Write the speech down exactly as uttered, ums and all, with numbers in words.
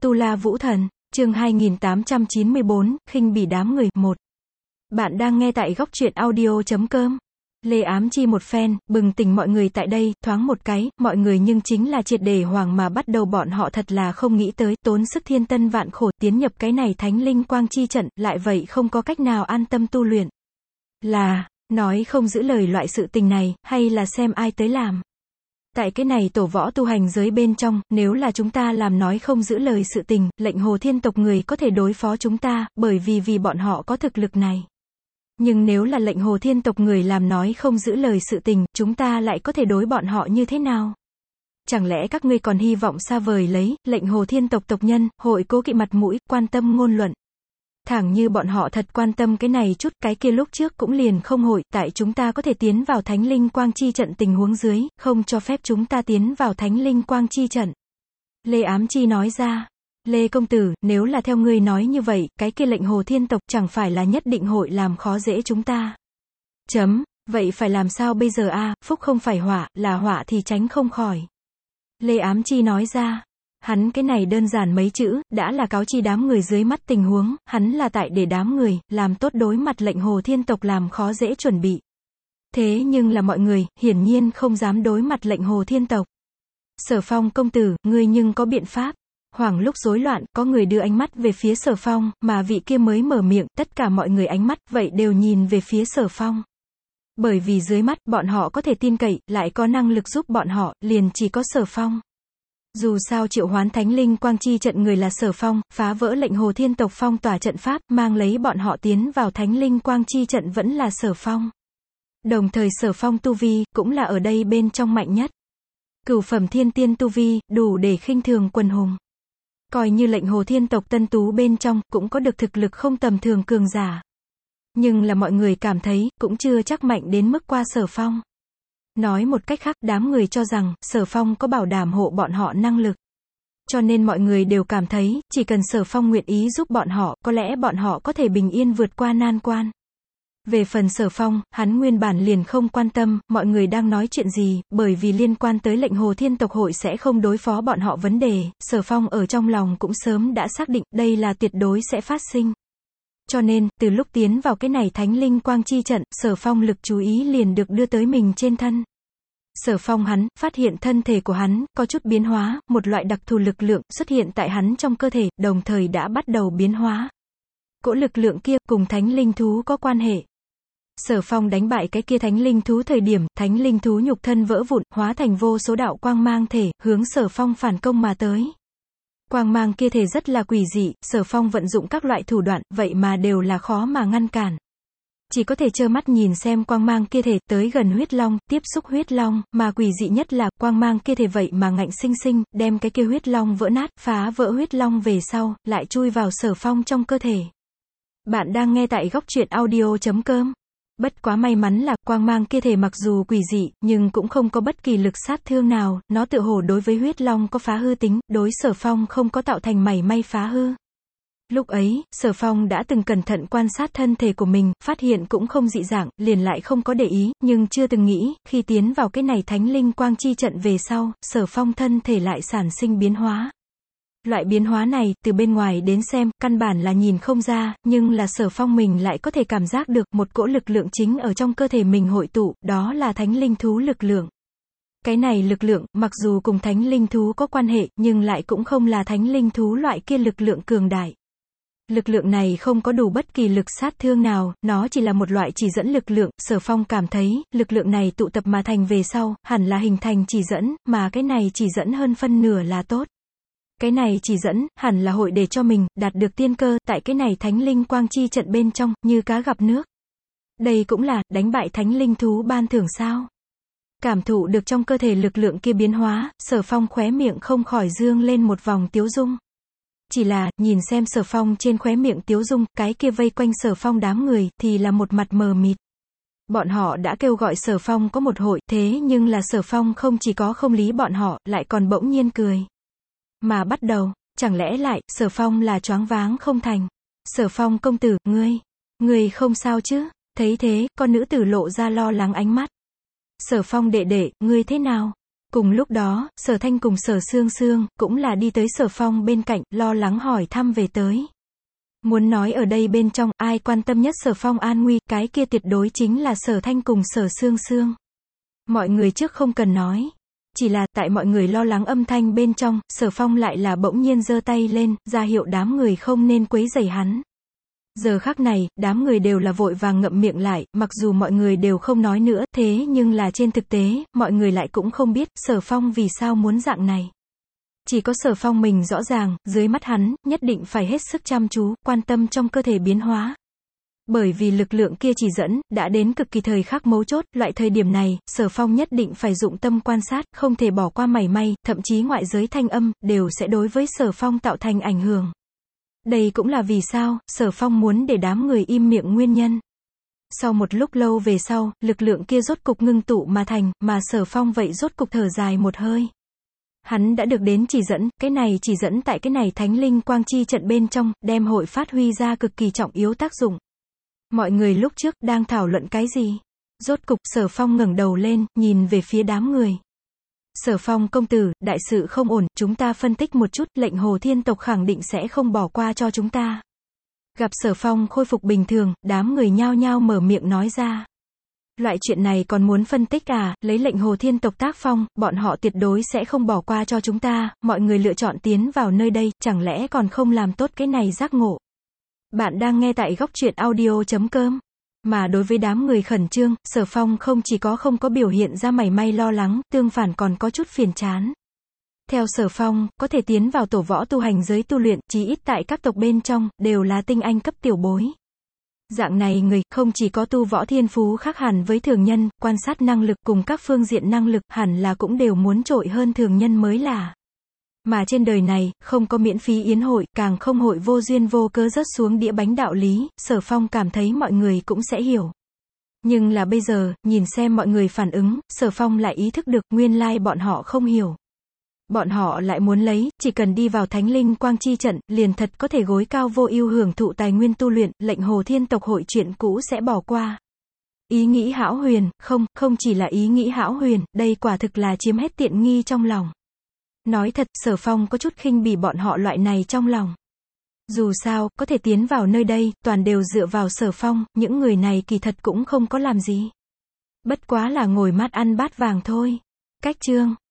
Tu La Vũ Thần, chương hai nghìn tám trăm chín mươi bốn, khinh bỉ đám người, một. Bạn đang nghe tại góc truyện audio chấm com. Lê ám chi một phen, bừng tỉnh mọi người tại đây, thoáng một cái, mọi người nhưng chính là triệt để hoàng mà bắt đầu bọn họ thật là không nghĩ tới, tốn sức thiên tân vạn khổ, tiến nhập cái này thánh linh quang chi trận, lại vậy không có cách nào an tâm tu luyện. Là, nói không giữ lời loại sự tình này, hay là xem ai tới làm. Tại cái này tổ võ tu hành giới bên trong, nếu là chúng ta làm nói không giữ lời sự tình, lệnh Hồ Thiên tộc người có thể đối phó chúng ta, bởi vì vì bọn họ có thực lực này. Nhưng nếu là lệnh Hồ Thiên tộc người làm nói không giữ lời sự tình, chúng ta lại có thể đối bọn họ như thế nào? Chẳng lẽ các ngươi còn hy vọng xa vời lấy, lệnh Hồ Thiên tộc tộc nhân, hội cố kỵ mặt mũi, quan tâm ngôn luận. Thẳng như bọn họ thật quan tâm cái này chút, cái kia lúc trước cũng liền không hội, tại chúng ta có thể tiến vào thánh linh quang chi trận tình huống dưới, không cho phép chúng ta tiến vào thánh linh quang chi trận. Lê ám chi nói ra, Lê công tử, nếu là theo ngươi nói như vậy, cái kia lệnh Hồ Thiên tộc chẳng phải là nhất định hội làm khó dễ chúng ta. Chấm, vậy phải làm sao bây giờ a? Phúc không phải họa, là họa thì tránh không khỏi. Lê ám chi nói ra. Hắn cái này đơn giản mấy chữ, đã là cáo chi đám người dưới mắt tình huống, hắn là tại để đám người, làm tốt đối mặt lệnh Hồ Thiên tộc làm khó dễ chuẩn bị. Thế nhưng là mọi người, hiển nhiên không dám đối mặt lệnh Hồ Thiên tộc. Sở Phong công tử, ngươi nhưng có biện pháp. Hoảng lúc rối loạn, có người đưa ánh mắt về phía Sở Phong, mà vị kia mới mở miệng, tất cả mọi người ánh mắt, vậy đều nhìn về phía Sở Phong. Bởi vì dưới mắt, bọn họ có thể tin cậy, lại có năng lực giúp bọn họ, liền chỉ có Sở Phong. Dù sao triệu hoán thánh linh quang chi trận người là Sở Phong, phá vỡ lệnh Hồ Thiên tộc phong tỏa trận pháp, mang lấy bọn họ tiến vào thánh linh quang chi trận vẫn là Sở Phong. Đồng thời Sở Phong tu vi, cũng là ở đây bên trong mạnh nhất. Cửu phẩm thiên tiên tu vi, đủ để khinh thường quần hùng. Coi như lệnh Hồ Thiên tộc tân tú bên trong, cũng có được thực lực không tầm thường cường giả. Nhưng là mọi người cảm thấy, cũng chưa chắc mạnh đến mức qua Sở Phong. Nói một cách khác, đám người cho rằng, Sở Phong có bảo đảm hộ bọn họ năng lực. Cho nên mọi người đều cảm thấy, chỉ cần Sở Phong nguyện ý giúp bọn họ, có lẽ bọn họ có thể bình yên vượt qua nan quan. Về phần Sở Phong, hắn nguyên bản liền không quan tâm, mọi người đang nói chuyện gì, bởi vì liên quan tới lệnh Hồ Thiên tộc hội sẽ không đối phó bọn họ vấn đề, Sở Phong ở trong lòng cũng sớm đã xác định, đây là tuyệt đối sẽ phát sinh. Cho nên, từ lúc tiến vào cái này thánh linh quang chi trận, Sở Phong lực chú ý liền được đưa tới mình trên thân. Sở Phong hắn, phát hiện thân thể của hắn, có chút biến hóa, một loại đặc thù lực lượng, xuất hiện tại hắn trong cơ thể, đồng thời đã bắt đầu biến hóa. Cỗ lực lượng kia, cùng thánh linh thú có quan hệ. Sở Phong đánh bại cái kia thánh linh thú thời điểm, thánh linh thú nhục thân vỡ vụn, hóa thành vô số đạo quang mang thể, hướng Sở Phong phản công mà tới. Quang mang kia thể rất là quỷ dị, Sở Phong vận dụng các loại thủ đoạn, vậy mà đều là khó mà ngăn cản. Chỉ có thể trơ mắt nhìn xem quang mang kia thể tới gần huyết long, tiếp xúc huyết long, mà quỷ dị nhất là quang mang kia thể vậy mà ngạnh sinh sinh, đem cái kia huyết long vỡ nát, phá vỡ huyết long về sau, lại chui vào Sở Phong trong cơ thể. Bạn đang nghe tại góc truyện audio chấm com. Bất quá may mắn là, quang mang kia thể mặc dù quỷ dị, nhưng cũng không có bất kỳ lực sát thương nào, nó tựa hồ đối với huyết long có phá hư tính, đối Sở Phong không có tạo thành mảy may phá hư. Lúc ấy, Sở Phong đã từng cẩn thận quan sát thân thể của mình, phát hiện cũng không dị dạng, liền lại không có để ý, nhưng chưa từng nghĩ, khi tiến vào cái này thánh linh quang chi trận về sau, Sở Phong thân thể lại sản sinh biến hóa. Loại biến hóa này, từ bên ngoài đến xem, căn bản là nhìn không ra, nhưng là Sở Phong mình lại có thể cảm giác được, một cỗ lực lượng chính ở trong cơ thể mình hội tụ, đó là thánh linh thú lực lượng. Cái này lực lượng, mặc dù cùng thánh linh thú có quan hệ, nhưng lại cũng không là thánh linh thú loại kia lực lượng cường đại. Lực lượng này không có đủ bất kỳ lực sát thương nào, nó chỉ là một loại chỉ dẫn lực lượng, Sở Phong cảm thấy, lực lượng này tụ tập mà thành về sau, hẳn là hình thành chỉ dẫn, mà cái này chỉ dẫn hơn phân nửa là tốt. Cái này chỉ dẫn, hẳn là hội để cho mình, đạt được tiên cơ, tại cái này thánh linh quang chi trận bên trong, như cá gặp nước. Đây cũng là, đánh bại thánh linh thú ban thưởng sao. Cảm thụ được trong cơ thể lực lượng kia biến hóa, Sở Phong khóe miệng không khỏi dương lên một vòng tiếu dung. Chỉ là, nhìn xem Sở Phong trên khóe miệng tiếu dung, cái kia vây quanh Sở Phong đám người, thì là một mặt mờ mịt. Bọn họ đã kêu gọi Sở Phong có một hội, thế nhưng là Sở Phong không chỉ có không lý bọn họ, lại còn bỗng nhiên cười. Mà bắt đầu, chẳng lẽ lại, Sở Phong là choáng váng không thành. Sở Phong công tử, ngươi, ngươi không sao chứ? Thấy thế, con nữ tử lộ ra lo lắng ánh mắt. Sở Phong đệ đệ, ngươi thế nào? Cùng lúc đó, Sở Thanh cùng Sở Sương Sương, cũng là đi tới Sở Phong bên cạnh, lo lắng hỏi thăm về tới. Muốn nói ở đây bên trong, ai quan tâm nhất Sở Phong an nguy, cái kia tuyệt đối chính là Sở Thanh cùng Sở Sương Sương. Mọi người trước không cần nói. Chỉ là, tại mọi người lo lắng âm thanh bên trong, Sở Phong lại là bỗng nhiên giơ tay lên, ra hiệu đám người không nên quấy rầy hắn. Giờ khắc này, đám người đều là vội vàng ngậm miệng lại, mặc dù mọi người đều không nói nữa, thế nhưng là trên thực tế, mọi người lại cũng không biết, Sở Phong vì sao muốn dạng này. Chỉ có Sở Phong mình rõ ràng, dưới mắt hắn, nhất định phải hết sức chăm chú, quan tâm trong cơ thể biến hóa. Bởi vì lực lượng kia chỉ dẫn, đã đến cực kỳ thời khắc mấu chốt, loại thời điểm này, Sở Phong nhất định phải dụng tâm quan sát, không thể bỏ qua mảy may, thậm chí ngoại giới thanh âm, đều sẽ đối với Sở Phong tạo thành ảnh hưởng. Đây cũng là vì sao, Sở Phong muốn để đám người im miệng nguyên nhân. Sau một lúc lâu về sau, lực lượng kia rốt cục ngưng tụ mà thành, mà Sở Phong vậy rốt cục thở dài một hơi. Hắn đã được đến chỉ dẫn, cái này chỉ dẫn tại cái này thánh linh quang chi trận bên trong, đem hội phát huy ra cực kỳ trọng yếu tác dụng. Mọi người lúc trước đang thảo luận cái gì? Rốt cục Sở Phong ngẩng đầu lên, nhìn về phía đám người. Sở Phong công tử, đại sự không ổn, chúng ta phân tích một chút, lệnh Hồ Thiên tộc khẳng định sẽ không bỏ qua cho chúng ta. Gặp Sở Phong khôi phục bình thường, đám người nhao nhao mở miệng nói ra. Loại chuyện này còn muốn phân tích à, lấy lệnh Hồ Thiên tộc tác phong, bọn họ tuyệt đối sẽ không bỏ qua cho chúng ta, mọi người lựa chọn tiến vào nơi đây, chẳng lẽ còn không làm tốt cái này giác ngộ. Bạn đang nghe tại góc truyện audio chấm com. Mà đối với đám người khẩn trương, Sở Phong không chỉ có không có biểu hiện ra mảy may lo lắng, tương phản còn có chút phiền chán. Theo Sở Phong, có thể tiến vào tổ võ tu hành giới tu luyện, chí ít tại các tộc bên trong, đều là tinh anh cấp tiểu bối. Dạng này người, không chỉ có tu võ thiên phú khác hẳn với thường nhân, quan sát năng lực cùng các phương diện năng lực, hẳn là cũng đều muốn trội hơn thường nhân mới là. Mà trên đời này, không có miễn phí yến hội, càng không hội vô duyên vô cớ rớt xuống đĩa bánh đạo lý, Sở Phong cảm thấy mọi người cũng sẽ hiểu. Nhưng là bây giờ, nhìn xem mọi người phản ứng, Sở Phong lại ý thức được, nguyên lai bọn họ không hiểu. Bọn họ lại muốn lấy, chỉ cần đi vào thánh linh quang chi trận, liền thật có thể gối cao vô ưu hưởng thụ tài nguyên tu luyện, lệnh Hồ Thiên tộc hội chuyện cũ sẽ bỏ qua. Ý nghĩ hão huyền, không, không chỉ là ý nghĩ hão huyền, đây quả thực là chiếm hết tiện nghi trong lòng. Nói thật, Sở Phong có chút khinh bỉ bọn họ loại này trong lòng. Dù sao, có thể tiến vào nơi đây, toàn đều dựa vào Sở Phong, những người này kỳ thật cũng không có làm gì. Bất quá là ngồi mát ăn bát vàng thôi. Cách chương